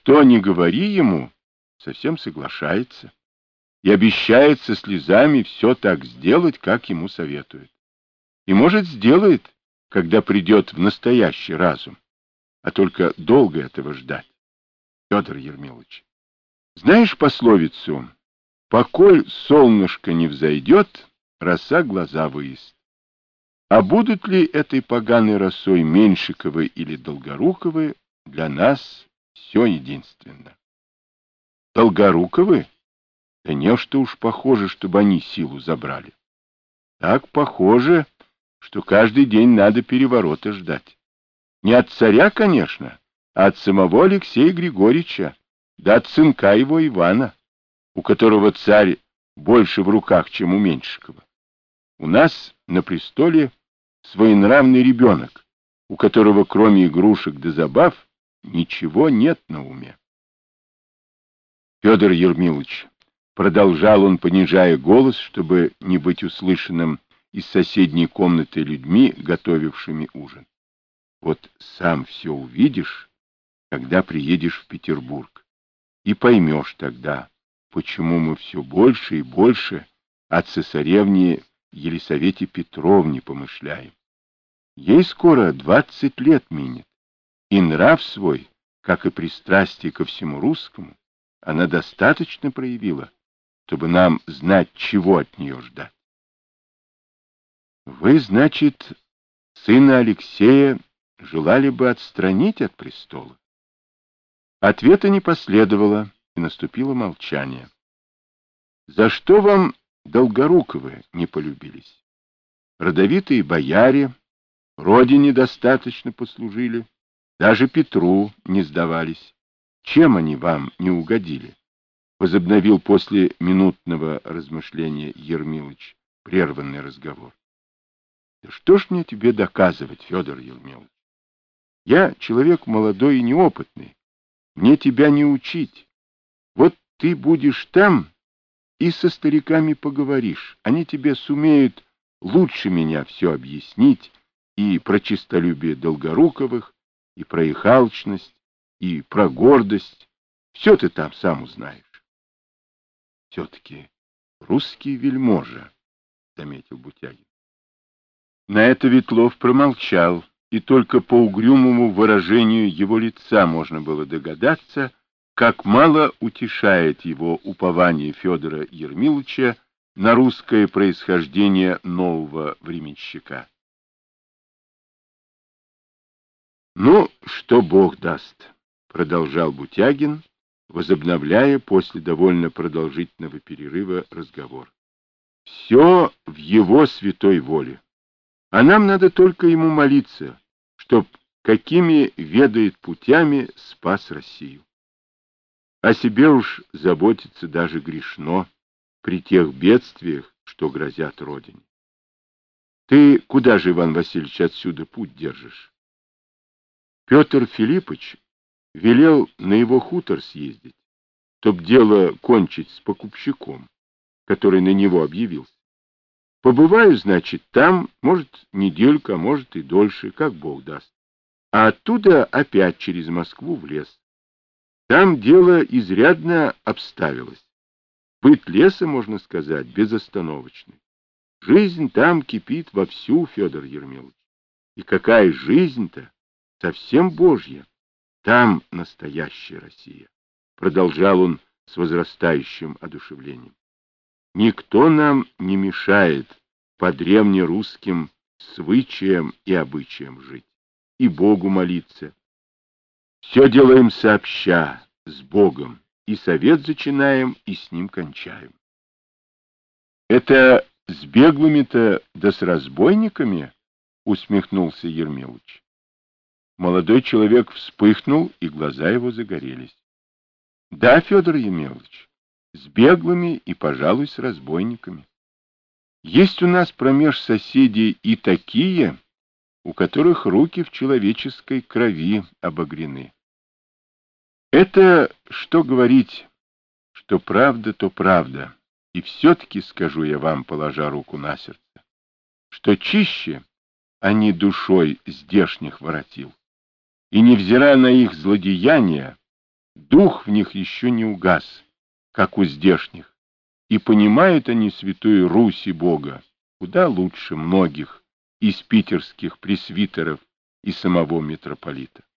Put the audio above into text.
что ни говори ему, совсем соглашается и обещает со слезами все так сделать, как ему советуют. И, может, сделает, когда придет в настоящий разум, а только долго этого ждать. Федор Ермилович, знаешь пословицу: «Поколь солнышко не взойдет, роса глаза выест». А будут ли этой поганой росой Меньшиковы или Долгоруковы, для нас все единственно. Долгоруковы? Да не что уж похоже, чтобы они силу забрали. Так похоже, что каждый день надо переворота ждать. Не от царя, конечно, а от самого Алексея Григорьевича, да от сынка его Ивана, у которого царь больше в руках, чем у Меньшикова. У нас на престоле своенравный ребенок, у которого кроме игрушек да забав ничего нет на уме. Федор Ермилович, продолжал он, понижая голос, чтобы не быть услышанным из соседней комнаты людьми, готовившими ужин. Вот сам все увидишь, когда приедешь в Петербург, и поймешь тогда, почему мы все больше и больше о цесаревне Елисавете Петровне помышляем. Ей скоро 20 лет минет, и нрав свой, как и пристрастие ко всему русскому, она достаточно проявила, чтобы нам знать, чего от нее ждать. Вы, значит, сына Алексея желали бы отстранить от престола? Ответа не последовало, и наступило молчание. За что вам Долгоруковы не полюбились? Родовитые бояре, родине достаточно послужили, даже Петру не сдавались. Чем они вам не угодили? Возобновил после минутного размышления Ермилыч прерванный разговор. Да что ж мне тебе доказывать, Федор Ермилович? Я человек молодой и неопытный. Мне тебя не учить. Вот ты будешь там и со стариками поговоришь. Они тебе сумеют лучше меня все объяснить и про честолюбие Долгоруковых, и про их алчность, и про гордость. Все ты там сам узнаешь. Все-таки русский вельможа, — заметил Бутягин. На это Ветлов промолчал, и только по угрюмому выражению его лица можно было догадаться, как мало утешает его упование Федора Ермиловича на русское происхождение нового временщика. «Ну, что Бог даст», — продолжал Бутягин, возобновляя после довольно продолжительного перерыва разговор. «Все в его святой воле. А нам надо только ему молиться, чтоб какими ведает путями спас Россию. О себе уж заботиться даже грешно при тех бедствиях, что грозят родине. Ты куда же, Иван Васильевич, отсюда путь держишь?» Петр Филиппович велел на его хутор съездить, чтоб дело кончить с покупщиком, который на него объявился. Побываю, значит, там, может, недельку, а может и дольше, как Бог даст. А оттуда опять через Москву в лес. Там дело изрядно обставилось. Быт леса, можно сказать, безостановочный. Жизнь там кипит вовсю, Федор Ермилович. И какая жизнь-то? Совсем Божья. Там настоящая Россия, продолжал он с возрастающим одушевлением. Никто нам не мешает по древнерусским свычаям и обычаям жить, и Богу молиться. Все делаем сообща, с Богом, и совет зачинаем, и с ним кончаем. Это с беглыми-то да с разбойниками? Усмехнулся Ермилович. Молодой человек вспыхнул, и глаза его загорелись. Да, Федор Ермилович, с беглыми и, пожалуй, с разбойниками. Есть у нас промеж соседей и такие, у которых руки в человеческой крови обогрены. Это, что говорить, что правда, то правда, и все-таки скажу я вам, положа руку на сердце, что чище они душой здешних воротил. И, невзирая на их злодеяния, Дух в них еще не угас, как у здешних, и понимают они святую Русь и Бога куда лучше многих из питерских пресвитеров и самого митрополита.